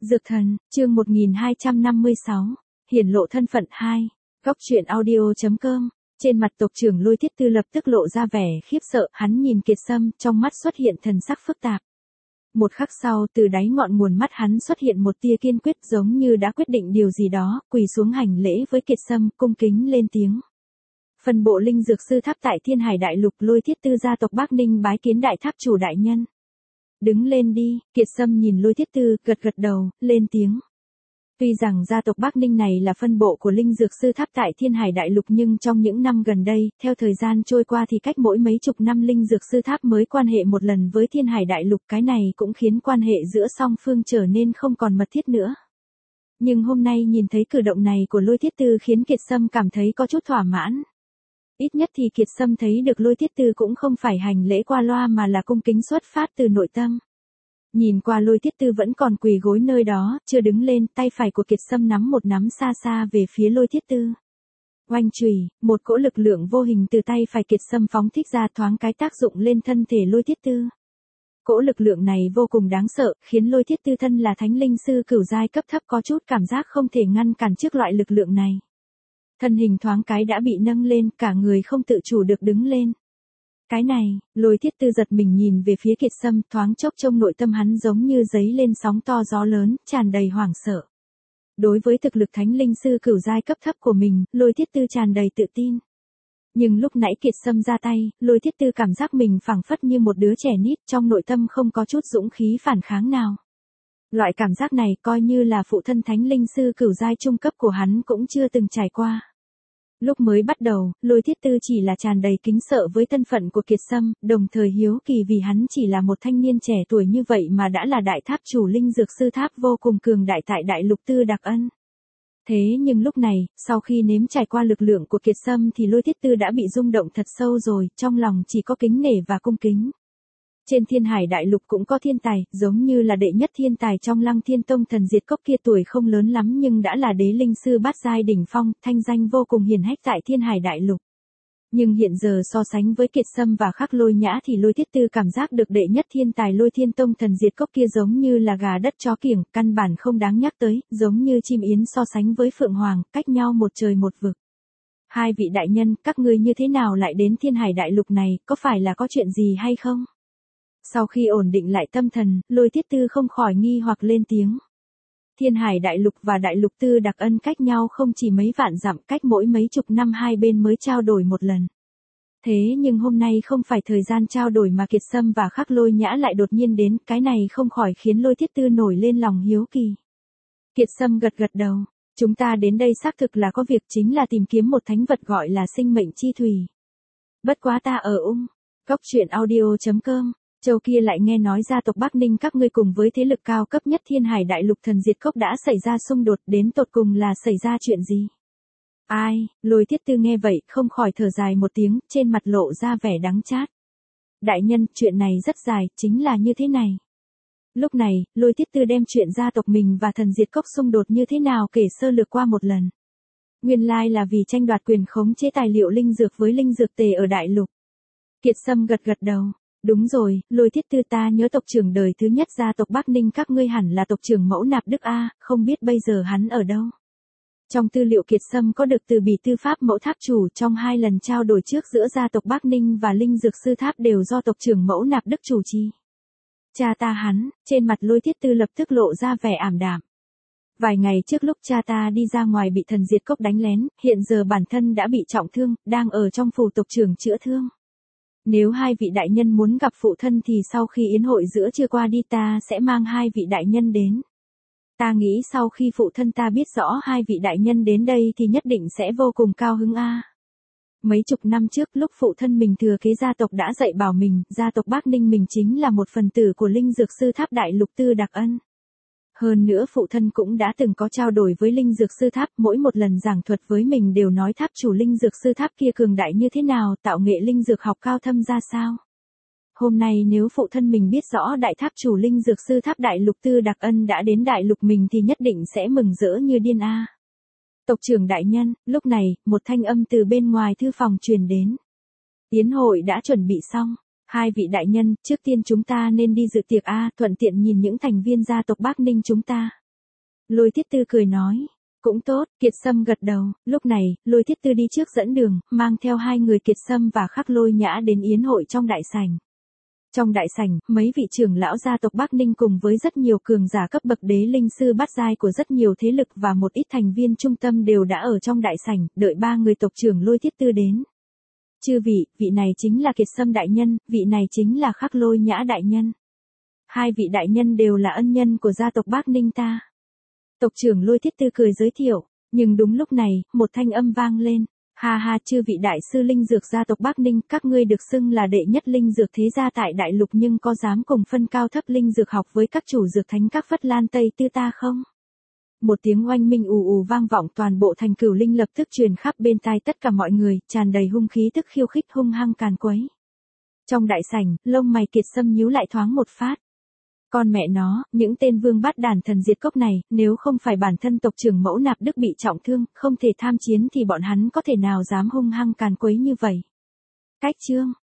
Dược thần, chương 1256, hiển lộ thân phận 2, góc truyện audio.com. Trên mặt tộc trưởng Lôi Thiết Tư lập tức lộ ra vẻ khiếp sợ, hắn nhìn Kiệt Sâm, trong mắt xuất hiện thần sắc phức tạp. Một khắc sau, từ đáy ngọn nguồn mắt hắn xuất hiện một tia kiên quyết, giống như đã quyết định điều gì đó, quỳ xuống hành lễ với Kiệt Sâm, cung kính lên tiếng. Phân bộ linh dược sư tháp tại Thiên Hải Đại Lục, Lôi Thiết Tư gia tộc Bắc Ninh bái kiến đại tháp chủ đại nhân. Đứng lên đi, Kiệt Sâm nhìn Lôi Thiết Tư, gật gật đầu, lên tiếng. Tuy rằng gia tộc Bắc Ninh này là phân bộ của linh dược sư tháp tại Thiên Hải Đại Lục, nhưng trong những năm gần đây, theo thời gian trôi qua thì cách mỗi mấy chục năm linh dược sư tháp mới quan hệ một lần với Thiên Hải Đại Lục, cái này cũng khiến quan hệ giữa song phương trở nên không còn mật thiết nữa. Nhưng hôm nay nhìn thấy cử động này của Lôi Thiết Tư khiến Kiệt Sâm cảm thấy có chút thỏa mãn. Ít nhất thì Kiệt Sâm thấy được Lôi Thiết Tư cũng không phải hành lễ qua loa mà là cung kính xuất phát từ nội tâm. Nhìn qua Lôi Thiết Tư vẫn còn quỳ gối nơi đó, chưa đứng lên, tay phải của Kiệt Sâm nắm một nắm xa xa về phía Lôi Thiết Tư. Oanh chùy, một cỗ lực lượng vô hình từ tay phải Kiệt Sâm phóng thích ra, thoáng cái tác dụng lên thân thể Lôi Thiết Tư. Cỗ lực lượng này vô cùng đáng sợ, khiến Lôi Thiết Tư thân là thánh linh sư cửu giai cấp thấp có chút cảm giác không thể ngăn cản trước loại lực lượng này. Thân hình thoáng cái đã bị nâng lên, cả người không tự chủ được đứng lên. Cái này, Lôi Thiết Tư giật mình nhìn về phía Kiệt Sâm, thoáng chốc trong nội tâm hắn giống như giấy lên sóng to gió lớn, tràn đầy hoảng sợ. Đối với thực lực thánh linh sư cửu giai cấp thấp của mình, Lôi Thiết Tư tràn đầy tự tin. Nhưng lúc nãy Kiệt Sâm ra tay, Lôi Thiết Tư cảm giác mình phảng phất như một đứa trẻ nít, trong nội tâm không có chút dũng khí phản kháng nào. Loại cảm giác này coi như là phụ thân thánh linh sư cửu giai trung cấp của hắn cũng chưa từng trải qua. Lúc mới bắt đầu, Lôi Thiết Tư chỉ là tràn đầy kính sợ với thân phận của Kiệt Sâm, đồng thời hiếu kỳ vì hắn chỉ là một thanh niên trẻ tuổi như vậy mà đã là đại tháp chủ linh dược sư tháp vô cùng cường đại tại Đại Lục Tư Đặc Ân. Thế nhưng lúc này, sau khi nếm trải qua lực lượng của Kiệt Sâm thì Lôi Thiết Tư đã bị rung động thật sâu rồi, trong lòng chỉ có kính nể và cung kính. Trên Thiên Hải Đại Lục cũng có thiên tài, giống như là đệ nhất thiên tài trong Lăng Thiên Tông Thần Diệt Cốc kia, tuổi không lớn lắm nhưng đã là đế linh sư bát giai đỉnh phong, thanh danh vô cùng hiển hách tại Thiên Hải Đại Lục. Nhưng hiện giờ so sánh với Kiệt Sâm và Khắc Lôi Nhã thì Lôi Thiết Tư cảm giác được đệ nhất thiên tài Lôi Thiên Tông Thần Diệt Cốc kia giống như là gà đất chó kiểng, căn bản không đáng nhắc tới, giống như chim yến so sánh với Phượng Hoàng, cách nhau một trời một vực. Hai vị đại nhân, các ngươi như thế nào lại đến Thiên Hải Đại Lục này, có phải là có chuyện gì hay không? Sau khi ổn định lại tâm thần, Lôi Thiết Tư không khỏi nghi hoặc lên tiếng. Thiên Hải Đại Lục và Đại Lục Tư Đặc Ân cách nhau không chỉ mấy vạn dặm, cách mỗi mấy chục năm hai bên mới trao đổi một lần. Thế nhưng hôm nay không phải thời gian trao đổi mà Kiệt Sâm và Khắc Lôi Nhã lại đột nhiên đến, cái này không khỏi khiến Lôi Thiết Tư nổi lên lòng hiếu kỳ. Kiệt Sâm gật gật đầu, chúng ta đến đây xác thực là có việc, chính là tìm kiếm một thánh vật gọi là sinh mệnh chi thủy. Bất quá ta ở góc truyện audio.com. Châu kia lại nghe nói gia tộc Bắc Ninh các ngươi cùng với thế lực cao cấp nhất Thiên Hải Đại Lục Thần Diệt Cốc đã xảy ra xung đột, đến tột cùng là xảy ra chuyện gì? Ai? Lôi Thiết Tư nghe vậy, không khỏi thở dài một tiếng, trên mặt lộ ra vẻ đắng chát. Đại nhân, chuyện này rất dài, chính là như thế này. Lúc này, Lôi Thiết Tư đem chuyện gia tộc mình và Thần Diệt Cốc xung đột như thế nào kể sơ lược qua một lần. Nguyên lai là vì tranh đoạt quyền khống chế tài liệu linh dược với linh dược tề ở Đại Lục. Kiệt Sâm gật gật đầu. Đúng rồi, Lôi Thiết Tư, ta nhớ tộc trưởng đời thứ nhất gia tộc Bắc Ninh các ngươi hẳn là tộc trưởng Mẫu Nạp Đức A, không biết bây giờ hắn ở đâu. Trong tư liệu Kiệt Sâm có được từ bì tư pháp Mẫu Tháp chủ, trong 2 lần trao đổi trước giữa gia tộc Bắc Ninh và linh dược sư tháp đều do tộc trưởng Mẫu Nạp Đức chủ trì. Cha ta hắn, trên mặt Lôi Thiết Tư lập tức lộ ra vẻ ảm đạm. Vài ngày trước lúc cha ta đi ra ngoài bị Thần Diệt Cốc đánh lén, hiện giờ bản thân đã bị trọng thương, đang ở trong phủ tộc trưởng chữa thương. Nếu hai vị đại nhân muốn gặp phụ thân thì sau khi yến hội giữa trưa qua đi ta sẽ mang hai vị đại nhân đến. Ta nghĩ sau khi phụ thân ta biết rõ hai vị đại nhân đến đây thì nhất định sẽ vô cùng cao hứng a. Mấy chục năm trước lúc phụ thân mình thừa kế gia tộc đã dạy bảo mình, gia tộc Bắc Ninh mình chính là một phần tử của linh dược sư tháp Đại Lục Tư Đặc Ân. Hơn nữa phụ thân cũng đã từng có trao đổi với linh dược sư tháp, mỗi một lần giảng thuật với mình đều nói tháp chủ linh dược sư tháp kia cường đại như thế nào, tạo nghệ linh dược học cao thâm ra sao. Hôm nay nếu phụ thân mình biết rõ đại tháp chủ linh dược sư tháp Đại Lục Tư Đặc Ân đã đến Đại Lục mình thì nhất định sẽ mừng rỡ như điên a. Tộc trưởng đại nhân, lúc này, một thanh âm từ bên ngoài thư phòng truyền đến. Yến hội đã chuẩn bị xong. Hai vị đại nhân, trước tiên chúng ta nên đi dự tiệc a, thuận tiện nhìn những thành viên gia tộc Bắc Ninh chúng ta. Lôi Thiết Tư cười nói. Cũng tốt, Kiệt Sâm gật đầu, lúc này, Lôi Thiết Tư đi trước dẫn đường, mang theo hai người Kiệt Sâm và Khắc Lôi Nhã đến yến hội trong đại sảnh. Trong đại sảnh, mấy vị trưởng lão gia tộc Bắc Ninh cùng với rất nhiều cường giả cấp bậc đế linh sư bát giai của rất nhiều thế lực và một ít thành viên trung tâm đều đã ở trong đại sảnh, đợi ba người tộc trưởng Lôi Thiết Tư đến. Chư vị, vị này chính là Kiệt Sâm đại nhân, vị này chính là Khắc Lôi Nhã đại nhân. Hai vị đại nhân đều là ân nhân của gia tộc Bắc Ninh ta. Tộc trưởng Lôi Thiết Tư cười giới thiệu, nhưng đúng lúc này, một thanh âm vang lên. Ha ha, chư vị đại sư linh dược gia tộc Bắc Ninh, các ngươi được xưng là đệ nhất linh dược thế gia tại đại lục nhưng có dám cùng phân cao thấp linh dược học với các chủ dược thánh các Phất Lan Tây Tư ta không? Một tiếng oanh minh ù ù vang vọng toàn bộ thành Cửu Linh lập tức truyền khắp bên tai tất cả mọi người, tràn đầy hung khí tức khiêu khích hung hăng càn quấy. Trong đại sảnh, lông mày Kiệt Sâm nhíu lại thoáng một phát. Con mẹ nó, những tên vương bát đàn thần diệt cốc này, nếu không phải bản thân tộc trưởng Mẫu Nạp Đức bị trọng thương, không thể tham chiến thì bọn hắn có thể nào dám hung hăng càn quấy như vậy. Cách chương